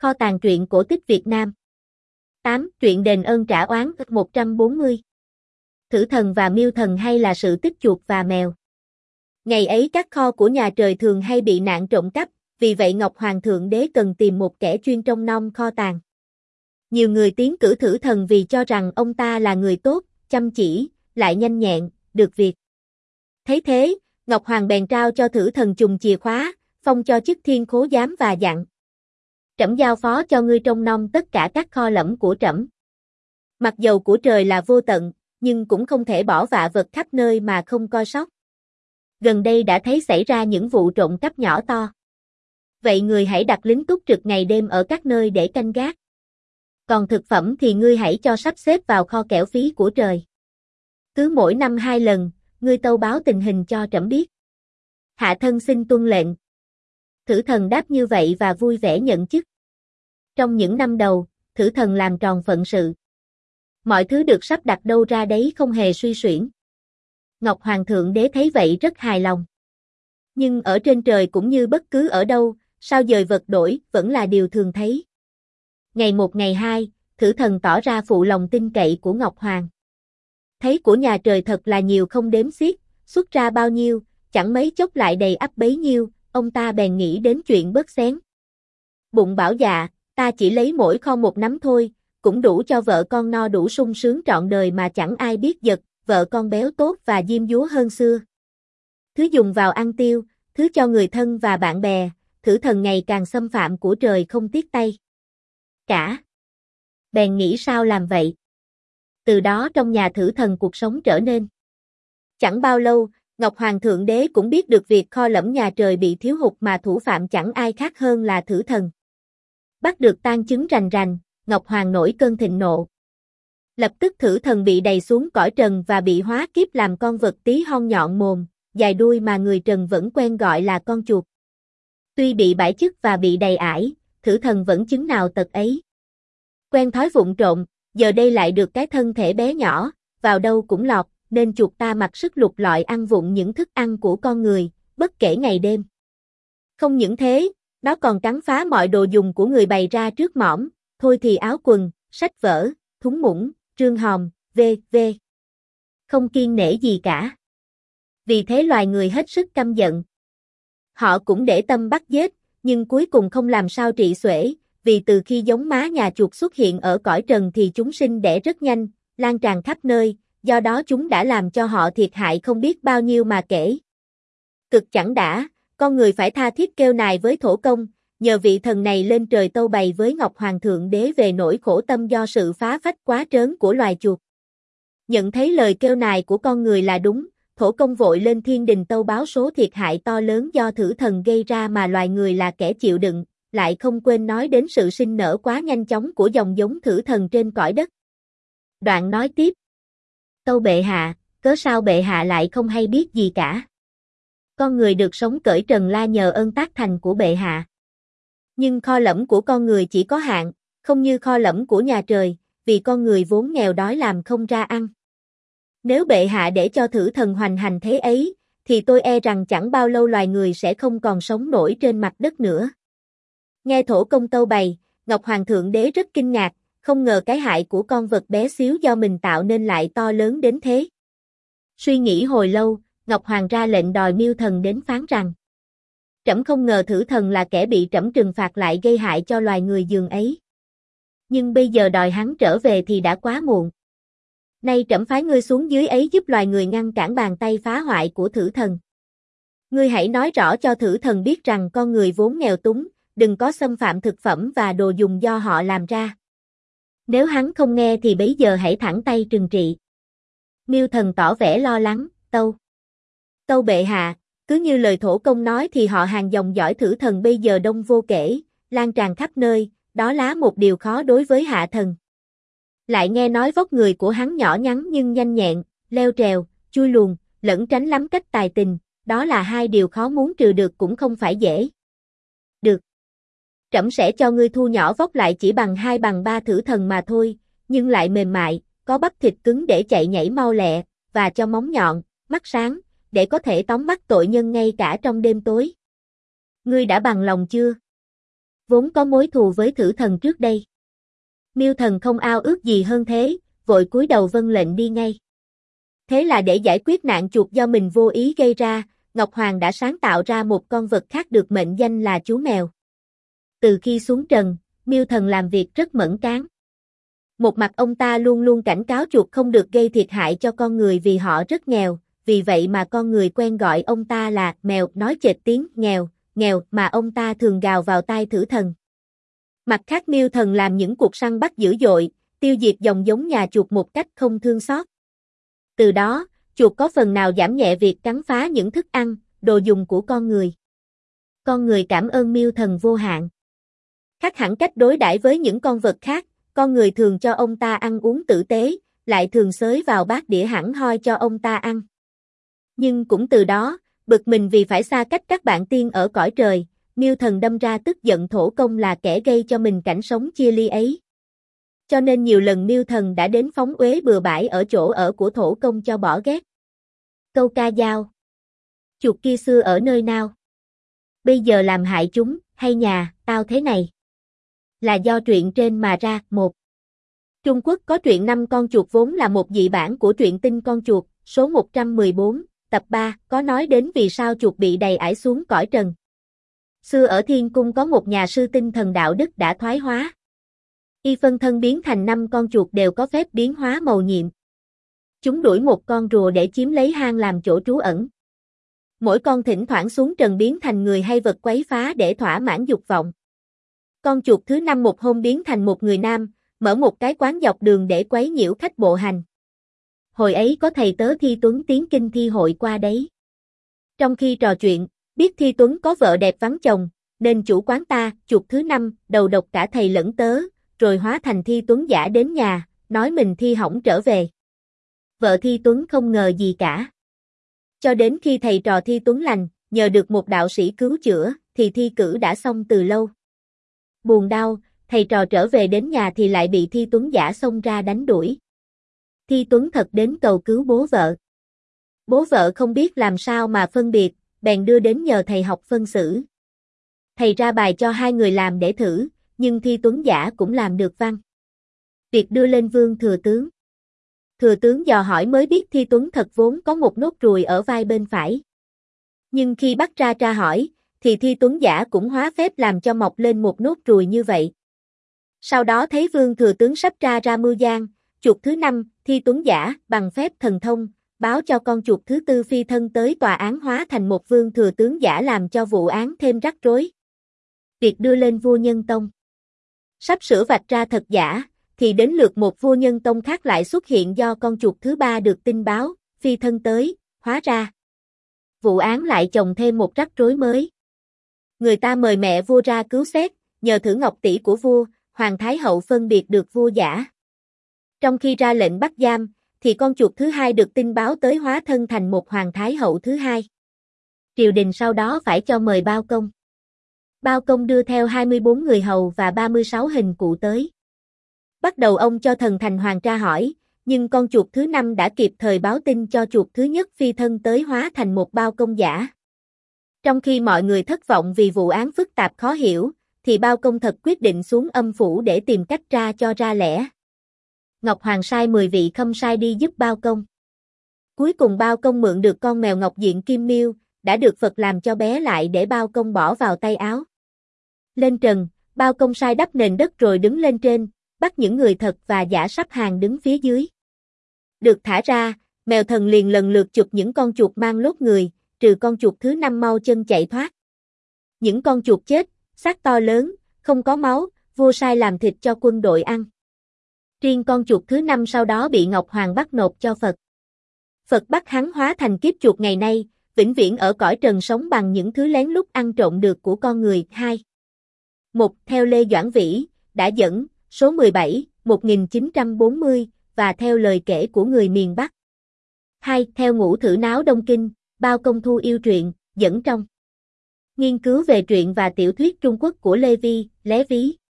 Kho tàng truyện cổ tích Việt Nam. 8. Truyện đền ơn trả oán 140. Thử thần và miêu thần hay là sự tích chuột và mèo. Ngày ấy các kho của nhà trời thường hay bị nạn trộm cắp, vì vậy Ngọc Hoàng Thượng Đế cần tìm một kẻ chuyên trông nom kho tàng. Nhiều người tiến cử thử thần vì cho rằng ông ta là người tốt, chăm chỉ, lại nhanh nhẹn, được việc. Thấy thế, Ngọc Hoàng bèn trao cho thử thần chùm chìa khóa, phong cho chức thiên khố giám và dặn: trẫm giao phó cho ngươi trông nom tất cả các kho lẫm của trẫm. Mặc dầu của trời là vô tận, nhưng cũng không thể bỏ vạ vật khắp nơi mà không coi sóc. Gần đây đã thấy xảy ra những vụ trộm cắp nhỏ to. Vậy người hãy đặt lính túc trực ngày đêm ở các nơi để canh gác. Còn thực phẩm thì ngươi hãy cho sắp xếp vào kho kẽo phí của trời. Cứ mỗi năm 2 lần, ngươi tâu báo tình hình cho trẫm biết. Hạ thân xin tuân lệnh. Thử thần đáp như vậy và vui vẻ nhận chức. Trong những năm đầu, thử thần làm tròn phận sự. Mọi thứ được sắp đặt đâu ra đấy không hề suy xuyển. Ngọc Hoàng Thượng Đế thấy vậy rất hài lòng. Nhưng ở trên trời cũng như bất cứ ở đâu, sao dời vật đổi vẫn là điều thường thấy. Ngày một ngày hai, thử thần tỏ ra phụ lòng tin cậy của Ngọc Hoàng. Thấy của nhà trời thật là nhiều không đếm xiết, xuất ra bao nhiêu, chẳng mấy chốc lại đầy ắp bấy nhiêu, ông ta bèn nghĩ đến chuyện bớt xén. Bụng bảo dạ, ta chỉ lấy mỗi kho một nắm thôi, cũng đủ cho vợ con no đủ sung sướng trọn đời mà chẳng ai biết giật, vợ con béo tốt và diêm dúa hơn xưa. Thứ dùng vào ăn tiêu, thứ cho người thân và bạn bè, thử thần ngày càng xâm phạm của trời không tiếc tay. Cả. Bèn nghĩ sao làm vậy. Từ đó trong nhà thử thần cuộc sống trở nên. Chẳng bao lâu, Ngọc Hoàng Thượng Đế cũng biết được việc kho lẫm nhà trời bị thiếu hụt mà thủ phạm chẳng ai khác hơn là thử thần. Bắt được tang chứng rành rành, Ngọc Hoàng nổi cơn thịnh nộ. Lập tức thử thần bị đày xuống cõi trần và bị hóa kiếp làm con vật tí hon nhọn mồm, dài đuôi mà người trần vẫn quen gọi là con chuột. Tuy bị bãi chức và bị đầy ải, thử thần vẫn chứng nào tật ấy. Quen thói vụng trộm, giờ đây lại được cái thân thể bé nhỏ, vào đâu cũng lọt, nên chuột ta mặc sức lục lọi ăn vụng những thức ăn của con người, bất kể ngày đêm. Không những thế, nó còn cắn phá mọi đồ dùng của người bày ra trước mỏm, thôi thì áo quần, sách vở, thúng muỗng, rương hòm, v.v. Không kiêng nể gì cả. Vì thế loài người hết sức căm giận. Họ cũng để tâm bắt giết, nhưng cuối cùng không làm sao trị xuể, vì từ khi giống má nhà chuột xuất hiện ở cõi trần thì chúng sinh đẻ rất nhanh, lan tràn khắp nơi, do đó chúng đã làm cho họ thiệt hại không biết bao nhiêu mà kể. Cực chẳng đã, con người phải tha thiết kêu nài với thổ công, nhờ vị thần này lên trời tâu bày với Ngọc Hoàng Thượng Đế về nỗi khổ tâm do sự phá phách quá trớn của loài chuột. Nhận thấy lời kêu nài của con người là đúng, thổ công vội lên thiên đình tâu báo số thiệt hại to lớn do thử thần gây ra mà loài người là kẻ chịu đựng, lại không quên nói đến sự sinh nở quá nhanh chóng của dòng giống thử thần trên cõi đất. Đoạn nói tiếp: tâu bệ hạ, cớ sao bệ hạ lại không hay biết gì cả? Con người được sống cởi trần la nhờ ơn tác thành của bệ hạ. Nhưng kho lẫm của con người chỉ có hạn, không như kho lẫm của nhà trời, vì con người vốn nghèo đói làm không ra ăn. Nếu bệ hạ để cho thử thần hoành hành thế ấy, thì tôi e rằng chẳng bao lâu loài người sẽ không còn sống nổi trên mặt đất nữa. Nghe thổ công tâu bày, Ngọc Hoàng Thượng Đế rất kinh ngạc, không ngờ cái hại của con vật bé xíu do mình tạo nên lại to lớn đến thế. Suy nghĩ hồi lâu, Ngọc Hoàng ra lệnh đòi miêu thần đến phán rằng: trẫm không ngờ thử thần là kẻ bị trẫm trừng phạt lại gây hại cho loài người dường ấy. Nhưng bây giờ đòi hắn trở về thì đã quá muộn. Nay trẫm phái ngươi xuống dưới ấy giúp loài người ngăn cản bàn tay phá hoại của thử thần. Ngươi hãy nói rõ cho thử thần biết rằng con người vốn nghèo túng, đừng có xâm phạm thực phẩm và đồ dùng do họ làm ra. Nếu hắn không nghe thì bấy giờ hãy thẳng tay trừng trị. Miêu thần tỏ vẻ lo lắng, tâu bệ hạ, cứ như lời thổ công nói thì họ hàng dòng dõi thử thần bây giờ đông vô kể, lan tràn khắp nơi, đó là một điều khó đối với hạ thần. Lại nghe nói vóc người của hắn nhỏ nhắn nhưng nhanh nhẹn, leo trèo, chui luồn, lẫn tránh lắm cách tài tình, đó là hai điều khó muốn trừ được cũng không phải dễ. Được. Trẫm sẽ cho ngươi thu nhỏ vóc lại chỉ bằng 2 bằng 3 thử thần mà thôi, nhưng lại mềm mại, có bắp thịt cứng để chạy nhảy mau lẹ, và cho móng nhọn, mắt sáng, để có thể tóm bắt tội nhân ngay cả trong đêm tối. Ngươi đã bằng lòng chưa? vốn có mối thù với Thử Thần trước đây. Miêu Thần không ao ước gì hơn thế, vội cúi đầu vâng lệnh đi ngay. Thế là để giải quyết nạn chuột do mình vô ý gây ra, Ngọc Hoàng đã sáng tạo ra một con vật khác được mệnh danh là chú mèo. Từ khi xuống trần, Miêu Thần làm việc rất mẫn cán. Một mặt ông ta luôn luôn cảnh cáo chuột không được gây thiệt hại cho con người vì họ rất nghèo, vì vậy mà con người quen gọi ông ta là mèo, nói chệch tiếng nghèo, nghèo mà ông ta thường gào vào tai Thử Thần. Mặt khác Miêu Thần làm những cuộc săn bắt dữ dội, tiêu diệt dòng giống nhà chuột một cách không thương xót. Từ đó, chuột có phần nào giảm nhẹ việc cắn phá những thức ăn, đồ dùng của con người. Con người cảm ơn Miêu Thần vô hạn. Khác hẳn cách đối đãi với những con vật khác, con người thường cho ông ta ăn uống tử tế, lại thường xới vào bát đĩa hẳn hoi cho ông ta ăn. Nhưng cũng từ đó, bực mình vì phải xa cách các bạn tiên ở cõi trời, Miêu Thần đâm ra tức giận Thổ Công là kẻ gây cho mình cảnh sống chia ly ấy. Cho nên nhiều lần Miêu Thần đã đến phóng uế bừa bãi ở chỗ ở của Thổ Công cho bỏ ghét. Câu ca dao. Chuột kia xưa ở nơi nào? Bây giờ làm hại chúng, hay nhà, tao thế này? Là do truyện trên mà ra. 1. Trung Quốc có truyện 5 con chuột vốn là một dị bản của truyện Tinh Con Chuột, số 114, tập 3, có nói đến vì sao chuột bị đầy ải xuống cõi trần. Xưa ở Thiên Cung có một nhà sư tinh thần đạo đức đã thoái hóa. Y phân thân biến thành 5 con chuột đều có phép biến hóa mầu nhiệm. Chúng đuổi một con rùa để chiếm lấy hang làm chỗ trú ẩn. Mỗi con thỉnh thoảng xuống trần biến thành người hay vật quấy phá để thỏa mãn dục vọng. Con chuột thứ 5 một hôm biến thành một người nam, mở một cái quán dọc đường để quấy nhiễu khách bộ hành. Hồi ấy có thầy tớ Thi Tuấn tiến kinh thi hội qua đấy. Trong khi trò chuyện, biết Thi Tuấn có vợ đẹp vắng chồng, nên chủ quán ta, chuột thứ 5, đầu độc cả thầy lẫn tớ, rồi hóa thành Thi Tuấn giả đến nhà, nói mình thi hỏng trở về. Vợ Thi Tuấn không ngờ gì cả. Cho đến khi thầy trò Thi Tuấn lành, nhờ được một đạo sĩ cứu chữa, thì thi cử đã xong từ lâu. Buồn đau, thầy trò trở về đến nhà thì lại bị Thi Tuấn giả xông ra đánh đuổi. Thi Tuấn thật đến cầu cứu bố vợ. Bố vợ không biết làm sao mà phân biệt, bèn đưa đến nhờ thầy học phân xử. Thầy ra bài cho hai người làm để thử, nhưng Thi Tuấn giả cũng làm được văn. Việc đưa lên Vương Thừa Tướng. Thừa Tướng dò hỏi mới biết Thi Tuấn thật vốn có một nốt ruồi ở vai bên phải. Nhưng khi bắt ra tra hỏi, thì Thi Tuấn giả cũng hóa phép làm cho mọc lên một nốt ruồi như vậy. Sau đó thấy Vương Thừa Tướng sắp tra ra mưu gian, chuột thứ 5, Thi Tuấn giả, bằng phép thần thông, báo cho con chuột thứ 4 phi thân tới tòa án hóa thành một Vương Thừa Tướng giả làm cho vụ án thêm rắc rối. Việc đưa lên vua Nhân Tông. Sắp sửa vạch ra thật giả, thì đến lượt một vua Nhân Tông khác lại xuất hiện do con chuột thứ 3 được tin báo, phi thân tới, hóa ra. Vụ án lại chồng thêm một rắc rối mới. Người ta mời mẹ vua ra cứu xét, nhờ thử ngọc tỷ của vua, Hoàng Thái Hậu phân biệt được vua giả. Trong khi ra lệnh bắt giam, thì con chuột thứ 2 được tin báo tới hóa thân thành một Hoàng Thái Hậu thứ 2. Triều đình sau đó phải cho mời Bao Công. Bao Công đưa theo 24 người hầu và 36 hình cụ tới. Bắt đầu ông cho thần thành hoàng tra hỏi, nhưng con chuột thứ 5 đã kịp thời báo tin cho chuột thứ nhất phi thân tới hóa thành một Bao Công giả. Trong khi mọi người thất vọng vì vụ án phức tạp khó hiểu, thì Bao Công thật quyết định xuống âm phủ để tìm cách tra cho ra lẽ. Ngọc Hoàng sai 10 vị khâm sai đi giúp Bao Công. Cuối cùng Bao Công mượn được con mèo ngọc diện kim miêu, đã được Phật làm cho bé lại để Bao Công bỏ vào tay áo. Lên trần, Bao Công sai đắp nền đất rồi đứng lên trên, bắt những người thật và giả sắp hàng đứng phía dưới. Được thả ra, mèo thần liền lần lượt chụp những con chuột mang lốt người, trừ con chuột thứ 5 mau chân chạy thoát. Những con chuột chết, xác to lớn, không có máu, vua sai làm thịt cho quân đội ăn. Riêng con chuột thứ 5 sau đó bị Ngọc Hoàng bắt nộp cho Phật. Phật bắt hắn hóa thành kiếp chuột ngày nay, vĩnh viễn ở cõi trần sống bằng những thứ lén lút ăn trộm được của con người. 2. 1. Theo Lê Doãn Vĩ, đã dẫn, số 17, 1940, và theo lời kể của người miền Bắc. 2. Theo Ngũ Thử Náo Đông Kinh, Bao Công thu yêu truyện, dẫn trong. Nghiên cứu về truyện và tiểu thuyết Trung Quốc của Lê Vi, Lé Ví.